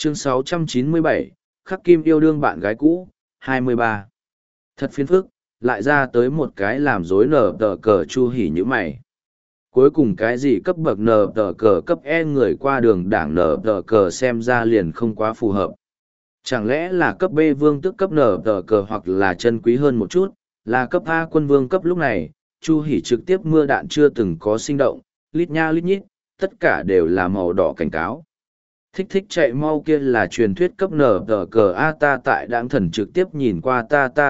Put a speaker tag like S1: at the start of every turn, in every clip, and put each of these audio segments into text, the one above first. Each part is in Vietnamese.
S1: Chương 697, Khắc Kim yêu đương bạn gái cũ, 23. Thật phiền phức, lại ra tới một cái làm rối nở tờ cờ Chu Hỉ như mày. Cuối cùng cái gì cấp bậc nở tờ cờ cấp E người qua đường đảng nở tờ cờ xem ra liền không quá phù hợp. Chẳng lẽ là cấp B vương tức cấp nở tờ cờ hoặc là chân quý hơn một chút, là cấp A quân vương cấp lúc này, Chu Hỉ trực tiếp mưa đạn chưa từng có sinh động, lít nha lít nhít, tất cả đều là màu đỏ cảnh cáo. Thích thích chạy mau kia là truyền thuyết cấp nở tờ cờ A ta tại đáng thần trực tiếp nhìn qua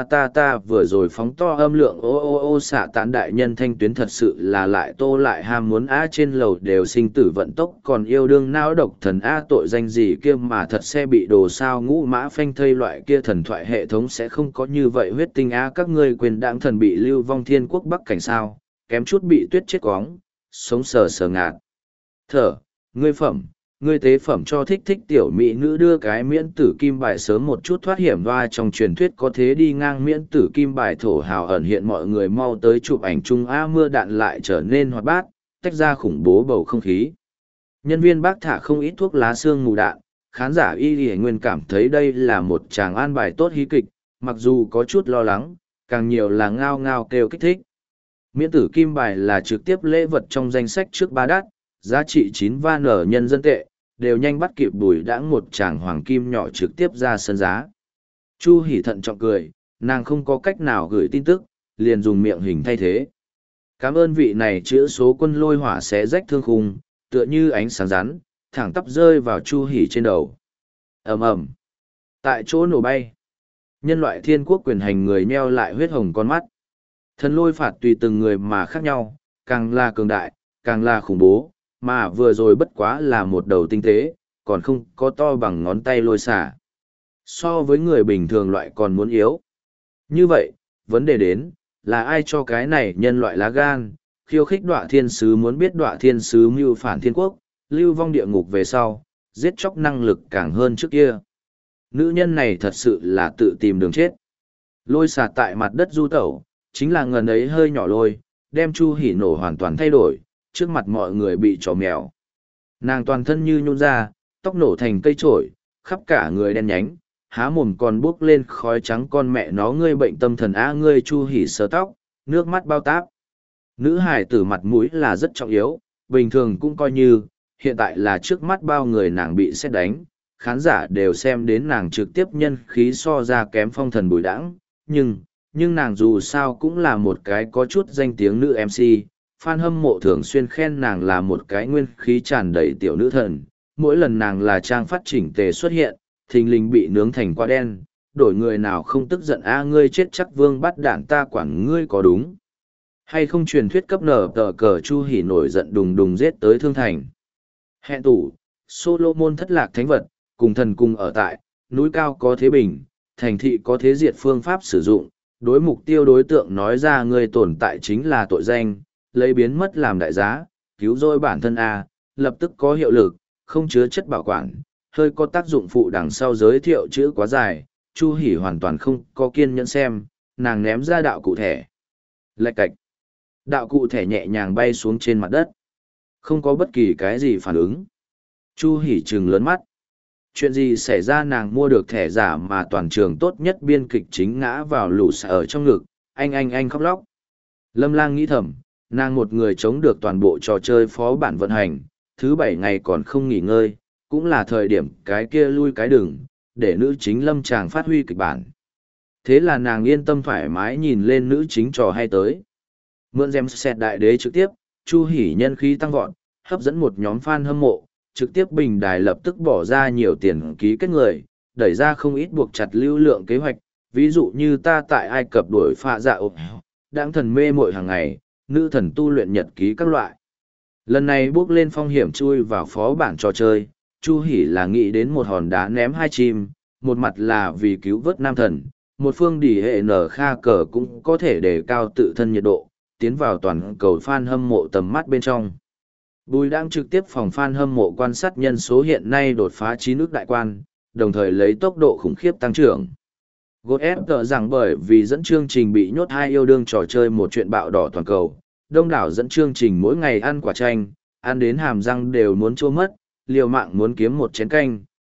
S1: ta vừa rồi phóng to âm lượng ô xạ tán đại nhân thanh tuyến thật sự là lại tô lại ham muốn A trên lầu đều sinh tử vận tốc còn yêu đương não độc thần A tội danh gì kia mà thật xe bị đồ sao ngũ mã phanh thây loại kia thần thoại hệ thống sẽ không có như vậy huyết tinh A các ngươi quyền đáng thần bị lưu vong thiên quốc bắc cảnh sao kém chút bị tuyết chết quóng sống sờ sờ ngạt thở ngươi phẩm ngươi tế phẩm cho thích thích tiểu mỹ nữ đưa cái miễn tử kim bài sớm một chút thoát hiểm và trong truyền thuyết có thế đi ngang miễn tử kim bài thổ hào ẩn hiện mọi người mau tới chụp ảnh chung A mưa đạn lại trở nên hoạt bát, tách ra khủng bố bầu không khí. Nhân viên bác thả không ít thuốc lá xương mù đạn, khán giả y y nguyên cảm thấy đây là một tràng an bài tốt hí kịch, mặc dù có chút lo lắng, càng nhiều là ngao ngao kêu kích thích. Miễn tử kim bài là trực tiếp lễ vật trong danh sách trước ba đắt, giá trị 9 van ở nhân dân tệ, đều nhanh bắt kịp Bùi Đãng một tràng hoàng kim nhỏ trực tiếp ra sân giá. Chu Hỉ thận trọng cười, nàng không có cách nào gửi tin tức, liền dùng miệng hình thay thế. Cảm ơn vị này chữa số quân lôi hỏa xé rách thương khung, tựa như ánh sáng rắn, thẳng tắp rơi vào Chu Hỉ trên đầu. Ầm ầm. Tại chỗ nổ bay. Nhân loại thiên quốc quyền hành người nheo lại huyết hồng con mắt. Thần lôi phạt tùy từng người mà khác nhau, càng là cường đại, càng là khủng bố, mà vừa rồi bất quá là một đầu tinh tế, còn không có to bằng ngón tay lôi xả. So với người bình thường loại còn muốn yếu. Như vậy, vấn đề đến, là ai cho cái này nhân loại lá gan, khiêu khích Đọa Thiên Sứ muốn biết Đọa Thiên Sứ mưu phản thiên quốc, lưu vong địa ngục về sau, giết chóc năng lực càng hơn trước kia. Nữ nhân này thật sự là tự tìm đường chết. Lôi xả tại mặt đất du tẩu, chính là ngần ấy hơi nhỏ lôi, đem Chu Hỉ nổ hoàn toàn thay đổi, trước mặt mọi người bị trò mèo. Nàng toàn thân như nhún ra, tóc nổ thành cây trổi, khắp cả người đen nhánh, há mồm còn bốc lên khói trắng con mẹ nó ngươi bệnh tâm thần á ngươi Chu Hỉ sờ tóc, nước mắt bao táp. Nữ hài tử mặt mũi là rất trọng yếu, bình thường cũng coi như, hiện tại là trước mắt bao người nàng bị sét đánh, khán giả đều xem đến nàng trực tiếp nhân khí so ra kém Phong Thần Bùi Đãng, nhưng nàng dù sao cũng là một cái có chút danh tiếng nữ MC. Fan hâm mộ thường xuyên khen nàng là một cái nguyên khí tràn đầy tiểu nữ thần, mỗi lần nàng là trang phát chỉnh tề xuất hiện, thình lình bị nướng thành quả đen, đổi người nào không tức giận a ngươi chết chắc vương bắt đạn ta quản ngươi có đúng. Hay không truyền thuyết cấp nở tờ cờ Chu Hỉ nổi giận đùng đùng giết tới thương thành. Hẹn tủ, Solomon thất lạc thánh vật, cùng thần cùng ở tại, núi cao có thế bình, thành thị có thế diệt phương pháp sử dụng, đối mục tiêu đối tượng nói ra người tồn tại chính là tội danh. Lấy biến mất làm đại giá, cứu rỗi bản thân A, lập tức có hiệu lực, không chứa chất bảo quản, hơi có tác dụng phụ đằng sau giới thiệu chữ quá dài, Chu Hỉ hoàn toàn không có kiên nhẫn xem, nàng ném ra đạo cụ thẻ. Lạch cạch. Đạo cụ thẻ nhẹ nhàng bay xuống trên mặt đất. Không có bất kỳ cái gì phản ứng. Chu Hỉ trừng lớn mắt. Chuyện gì xảy ra nàng mua được thẻ giả mà toàn trường tốt nhất biên kịch chính ngã vào lũ xả ở trong ngực, anh khóc lóc. Lâm Lang nghĩ thầm. Nàng một người chống được toàn bộ trò chơi phó bản vận hành, thứ 7 ngày còn không nghỉ ngơi, cũng là thời điểm cái kia lui cái đừng, để nữ chính lâm chàng phát huy kịch bản. Thế là nàng yên tâm thoải mái nhìn lên nữ chính trò hay tới. Mượn gem xét đại đế trực tiếp, Chu Hỉ nhân khí tăng vọt, hấp dẫn một nhóm fan hâm mộ, trực tiếp bình đài lập tức bỏ ra nhiều tiền ký kết người, đẩy ra không ít buộc chặt lưu lượng kế hoạch, ví dụ như ta tại Ai Cập đuổi phạ dạ ộp, đãng thần mê mội hàng ngày. Nữ thần tu luyện nhật ký các loại. Lần này bước lên phong hiểm chui vào phó bản trò chơi, Chu Hỉ là nghĩ đến một hòn đá ném hai chim, một mặt là vì cứu vớt nam thần, một phương đỉ hệ nở kha cờ cũng có thể đề cao tự thân nhiệt độ, tiến vào toàn cầu fan hâm mộ tầm mắt bên trong. Bùi đang trực tiếp phòng fan hâm mộ quan sát nhân số hiện nay đột phá 9 ức đại quan, đồng thời lấy tốc độ khủng khiếp tăng trưởng. God ép tờ rằng bởi vì dẫn chương trình bị nhốt hai yêu đương trò chơi một chuyện bạo đỏ toàn cầu, đông đảo dẫn chương trình mỗi ngày ăn quả chanh, ăn đến hàm răng đều muốn chua mất, liều mạng muốn kiếm một chén canh,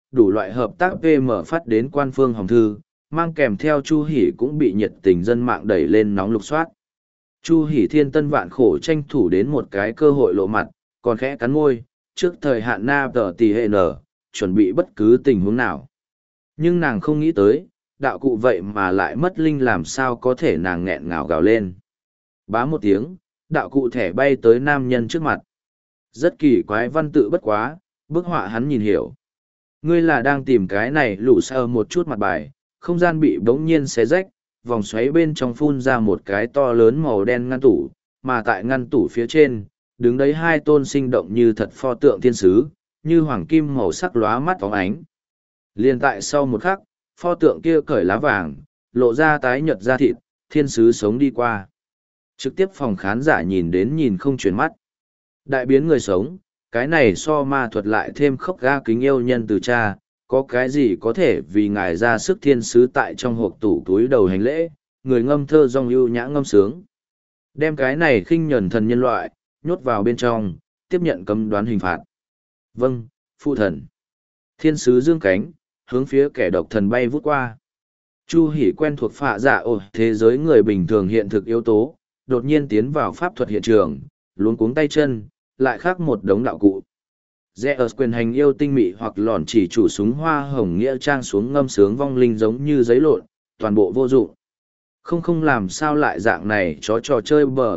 S1: đủ loại hợp tác PM phát đến quan phương hòm thư, mang kèm theo Chu Hỷ cũng bị nhiệt tình dân mạng đẩy lên nóng lục soát. Chu Hỷ thiên tân vạn khổ tranh thủ đến một cái cơ hội lộ mặt, còn khẽ cắn môi, trước thời hạn na tờ tì hệ nở, chuẩn bị bất cứ tình huống nào. Nhưng nàng không nghĩ tới, đạo cụ vậy mà lại mất linh, làm sao có thể, nàng nghẹn ngào gào lên. Bá một tiếng, đạo cụ thẻ bay tới nam nhân trước mặt. Rất kỳ quái văn tự bất quá, bức họa hắn nhìn hiểu. Ngươi là đang tìm cái này lũ sơ một chút mặt bài, không gian bị bỗng nhiên xé rách, vòng xoáy bên trong phun ra một cái to lớn màu đen ngăn tủ, mà tại ngăn tủ phía trên, đứng đấy hai tôn sinh động như thật pho tượng thiên sứ, như hoàng kim màu sắc lóa mắt phóng ánh. Liên tại sau một khắc, pho tượng kia cởi lá vàng, lộ ra tái nhợt da thịt, thiên sứ sống đi qua. Trực tiếp phòng khán giả nhìn đến nhìn không chuyển mắt. Đại biến người sống, cái này so ma thuật lại thêm khốc ga kính yêu nhân từ cha, có cái gì có thể vì ngài ra sức thiên sứ tại trong hộp tủ túi đầu hành lễ, người ngâm thơ dong ưu nhã ngâm sướng. Đem cái này khinh nhẫn thần nhân loại, nhốt vào bên trong, tiếp nhận cấm đoán hình phạt. Vâng, phụ thần. Thiên sứ dương cánh, hướng phía kẻ độc thần bay vút qua. Chu Hỷ quen thuộc phạ dạ thế giới người bình thường hiện thực yếu tố, đột nhiên tiến vào pháp thuật hiện trường, luống cuống tay chân, lại khác một đống đạo cụ. Zeus quyền hành yêu tinh mị hoặc lòn chỉ chủ súng hoa hồng nghĩa trang xuống ngâm sướng vong linh giống như giấy lộn, toàn bộ vô dụng. Không làm sao lại dạng này chó trò chơi bờ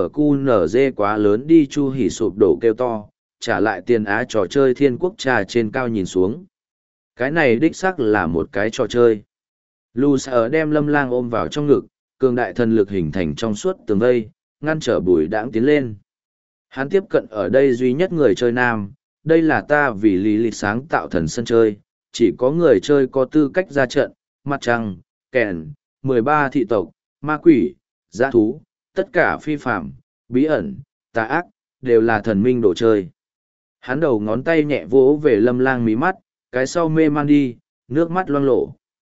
S1: UGQNZ quá lớn đi. Chu Hỷ sụp đổ kêu to, trả lại tiền á trò chơi thiên quốc trà trên cao nhìn xuống. Cái này đích xác là một cái trò chơi. Lucer đem Lâm Lang ôm vào trong ngực, cường đại thần lực hình thành trong suốt tường vây, ngăn trở Bùi Đãng tiến lên. Hắn tiếp cận ở đây duy nhất người chơi nam, đây là ta vì lý lịch sáng tạo thần sân chơi, chỉ có người chơi có tư cách ra trận, mặt trăng, kèn, 13 thị tộc, ma quỷ, dã thú, tất cả phi phạm, bí ẩn, tà ác, đều là thần minh đồ chơi. Hắn đầu ngón tay nhẹ vỗ về Lâm Lang mí mắt, cái sau mê man đi, nước mắt loang lổ.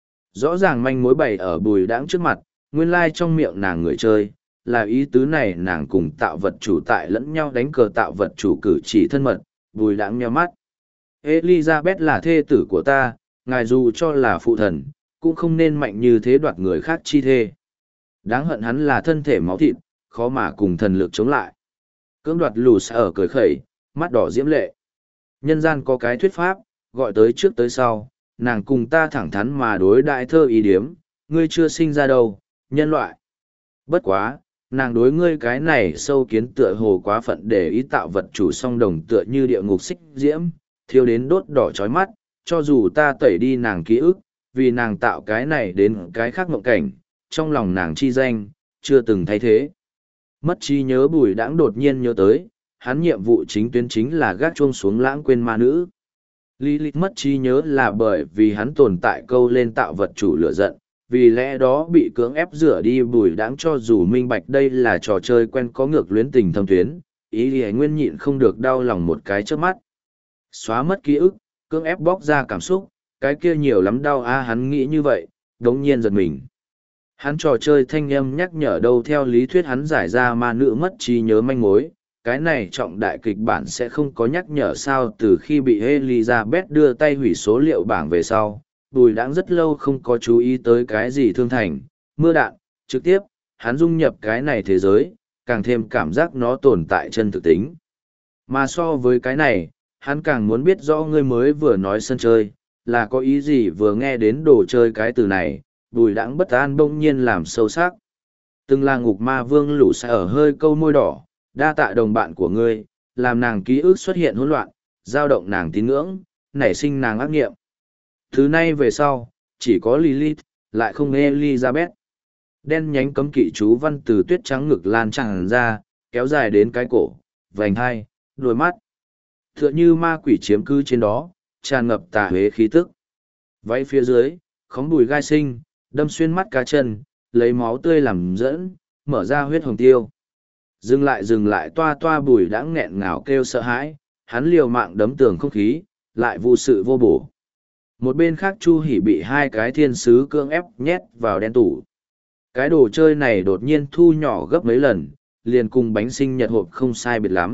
S1: Rõ ràng manh mối bày ở Bùi Đãng trước mặt, nguyên lai trong miệng nàng người chơi, là ý tứ này. Nàng cùng tạo vật chủ tại lẫn nhau đánh cờ, tạo vật chủ cử chỉ thân mật. Bùi Đãng nheo mắt. Elizabeth là thê tử của ta, ngài dù cho là phụ thần, cũng không nên mạnh như thế đoạt người khác chi thê. Đáng hận hắn là thân thể máu thịt, khó mà cùng thần lực chống lại. Cưỡng đoạt lù ở cười khẩy, mắt đỏ diễm lệ. Nhân gian có cái thuyết pháp, gọi tới trước tới sau, nàng cùng ta thẳng thắn mà đối đại thơ ý điếm, ngươi chưa sinh ra đâu, nhân loại. Bất quá, nàng đối ngươi cái này sâu kiến tựa hồ quá phận, để ý tạo vật chủ song đồng tựa như địa ngục xích diễm, thiêu đến đốt đỏ chói mắt, cho dù ta tẩy đi nàng ký ức, vì nàng tạo cái này đến cái khác mộng cảnh, trong lòng nàng chi danh, chưa từng thay thế. Mất trí nhớ. Bùi Đãng đột nhiên nhớ tới, hắn nhiệm vụ chính tuyến chính là gác chuông xuống lãng quên ma nữ. Lilith mất trí nhớ là bởi vì hắn tồn tại câu lên tạo vật chủ lửa giận, vì lẽ đó bị cưỡng ép rửa đi. Bùi Đãng cho dù minh bạch đây là trò chơi quen có ngược luyến tình thâm tuyến, ý thì nguyên nhịn không được đau lòng một cái trước mắt. Xóa mất ký ức, cưỡng ép bóc ra cảm xúc, cái kia nhiều lắm đau a. Hắn nghĩ như vậy, đống nhiên giật mình. Hắn trò chơi thanh âm nhắc nhở đâu, theo lý thuyết hắn giải ra ma nữ mất trí nhớ manh mối, cái này trọng đại kịch bản sẽ không có nhắc nhở sao. Từ khi bị Elizabeth đưa tay hủy số liệu bảng về sau, Bùi Đãng rất lâu không có chú ý tới cái gì thương thành, mưa đạn, trực tiếp, hắn dung nhập cái này thế giới, càng thêm cảm giác nó tồn tại chân thực tính. Mà so với cái này, hắn càng muốn biết rõ ngươi mới vừa nói sân chơi, là có ý gì. Vừa nghe đến đồ chơi cái từ này, Bùi Đãng bất an bỗng nhiên làm sâu sắc. Từng là ngục ma vương lũ sẽ ở hơi câu môi đỏ, đa tạ đồng bạn của ngươi, làm nàng ký ức xuất hiện hỗn loạn, dao động nàng tín ngưỡng, nảy sinh nàng ác nghiệm. Thứ nay về sau, chỉ có Lilith, lại không Elizabeth. Đen nhánh cấm kỵ chú văn từ tuyết trắng ngực lan tràn ra, kéo dài đến cái cổ, vành hai, đôi mắt. Tựa như ma quỷ chiếm cư trên đó, tràn ngập tà huế khí tức. Váy phía dưới, khóm bùi gai sinh, đâm xuyên mắt cá chân, lấy máu tươi làm dẫn, mở ra huyết hồng tiêu. Dừng lại, toa toa. Bùi Đãng nghẹn ngào kêu sợ hãi, hắn liều mạng đấm tường không khí, lại vô sự vô bổ. Một bên khác Chu Hỷ bị hai cái thiên sứ cưỡng ép nhét vào đen tủ. Cái đồ chơi này đột nhiên thu nhỏ gấp mấy lần, liền cùng bánh sinh nhật hộp không sai biệt lắm,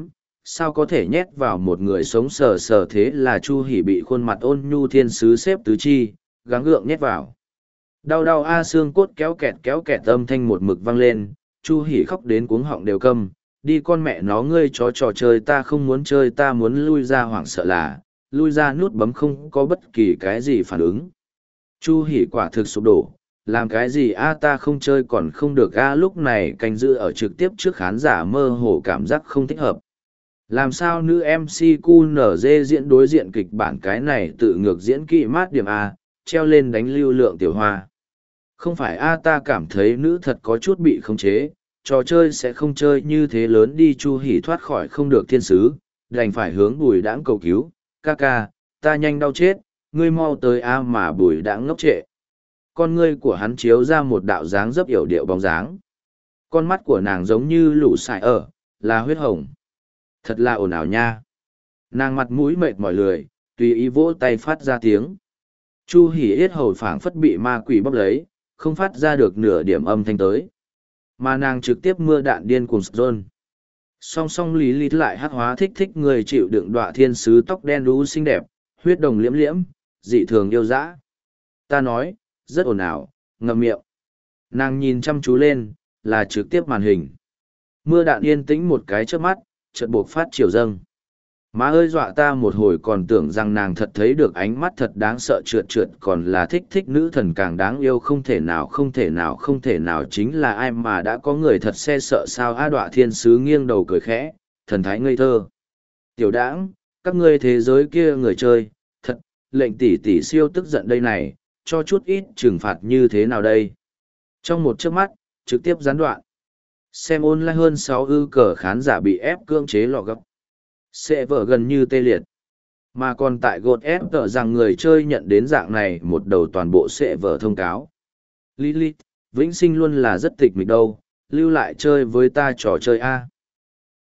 S1: sao có thể nhét vào một người sống sờ sờ. Thế là Chu Hỉ bị khuôn mặt ôn nhu thiên sứ xếp tứ chi, gắng gượng nhét vào. Đau đau a, xương cốt kéo kẹt âm thanh một mực vang lên, Chu Hỉ khóc đến cuống họng đều câm. Đi con mẹ nó, ngươi chó trò chơi, ta không muốn chơi, ta muốn lui ra. Hoảng sợ là lui ra, nút bấm không có bất kỳ cái gì phản ứng. Chu Hỉ quả thực sụp đổ, làm cái gì a, ta không chơi còn không được a. Lúc này canh giữ ở trực tiếp trước khán giả mơ hồ cảm giác không thích hợp. Làm sao nữ MC QNZ diễn đối diện kịch bản cái này tự ngược diễn kỹ mát điểm a, treo lên đánh lưu lượng tiểu hoa. Không phải a, ta cảm thấy nữ thật có chút bị khống chế, trò chơi sẽ không chơi như thế lớn đi. Chu Hỉ thoát khỏi không được thiên sứ, đành phải hướng Bùi Đãng cầu cứu, ca ca, ta nhanh đau chết, ngươi mau tới a. Mà Bùi Đãng ngốc trệ. Con ngươi của hắn chiếu ra một đạo dáng dấp yểu điệu bóng dáng. Con mắt của nàng giống như lũ sải ở, là huyết hồng. Thật là ồn ào nha. Nàng mặt mũi mệt mỏi lười, tùy ý vỗ tay phát ra tiếng. Chu Hỉ yết hầu phảng phất bị ma quỷ bóp lấy, không phát ra được nửa điểm âm thanh tới. Mà nàng trực tiếp mưa đạn điên cuồng zone. Song song lý lý lại hắc hóa thích thích người chịu đựng đọa thiên sứ tóc đen đú xinh đẹp, huyết đồng liễm liễm, dị thường yêu dã. Ta nói, rất ồn ào, ngậm miệng. Nàng nhìn chăm chú lên, là trực tiếp màn hình. Mưa đạn yên tĩnh một cái trước mắt, chợt buộc phát chiều dâng. Má ơi, dọa ta một hồi, còn tưởng rằng nàng thật thấy được ánh mắt thật đáng sợ trượt trượt, còn là thích thích nữ thần càng đáng yêu. Không thể nào chính là ai mà đã có người thật se sợ sao a. Đọa thiên sứ nghiêng đầu cười khẽ, thần thái ngây thơ. Tiểu Đãng, các ngươi thế giới kia người chơi, thật, lệnh tỷ tỷ siêu tức giận đây này, cho chút ít trừng phạt như thế nào đây. Trong một chớp mắt, trực tiếp gián đoạn. Xem online hơn 6 ư cờ khán giả bị ép cưỡng chế lọ gấp. Sẽ vỡ gần như tê liệt. Mà còn tại gột ép tờ rằng người chơi nhận đến dạng này một đầu toàn bộ sẽ vỡ thông cáo. Lilith, vĩnh sinh luôn là rất tịch mịch đâu, lưu lại chơi với ta trò chơi A.